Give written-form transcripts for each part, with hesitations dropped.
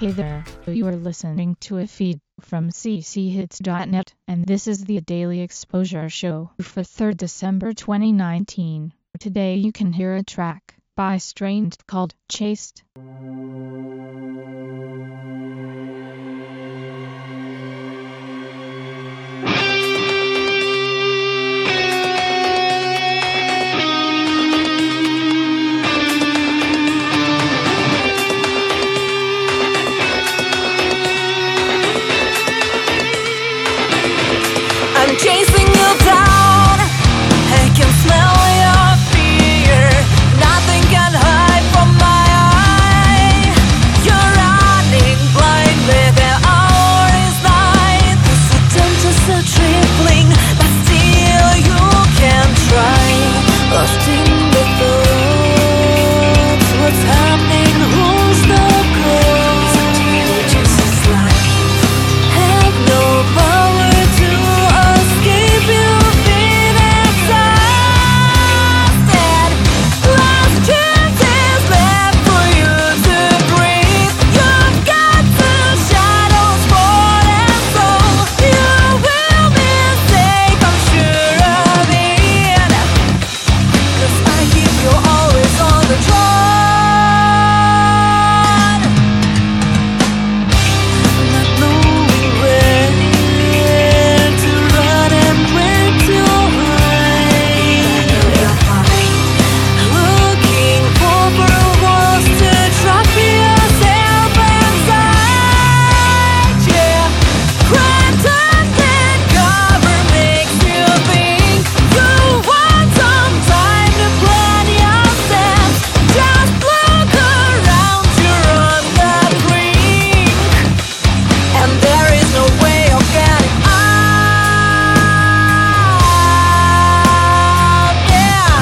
Hey there, you are listening to a feed from cchits.net, and this is the Daily Exposure Show for 3rd December 2019. Today you can hear a track by Strained called Chased. I'm chasing you down, I can smell your fear. Nothing can hide from my eye. You're running blindly, the hour is night. This attempt is so trifling, but still you can try. Lost in the thoughts, what's happening, who's the cause? Just a slide, have no power to escape. You've been exhausted. Last chances left for you to breathe. You've got the shadows more and so you will be safe, I'm sure of it. 'Cause I keep you always on the trot, not knowing where to run and where to hide. Looking for walls to trap yourself inside. Yeah, pretending cover makes you think you want some time to plan your steps. Just look around, you're on the brink, and there is no way of getting out. Yeah.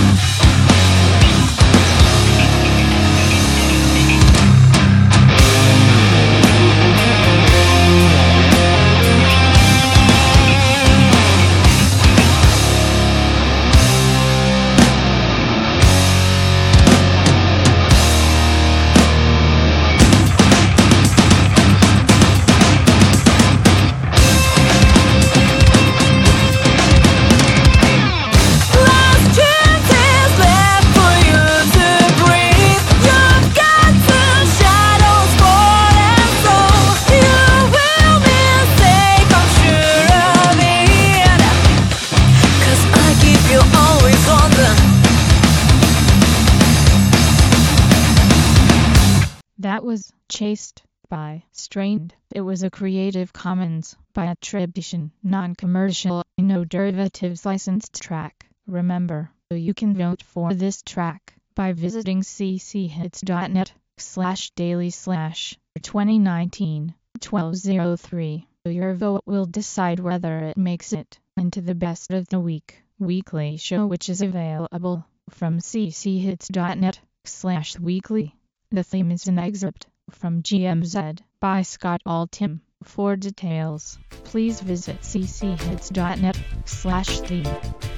Last chances left for you to breathe. You've got the shadows more and so you will be safe, I'm sure of it. 'Cause I keep you always on the. That was Chased by Strained. It was a Creative Commons by attribution, non-commercial, no derivatives licensed track. Remember, you can vote for this track by visiting cchits.net/daily/2019-1203. Your vote will decide whether it makes it into the Best of the Week weekly show, which is available from cchits.net/weekly. The theme is an excerpt from GMZ by Scott Altham. For details, please visit cchits.net/theme.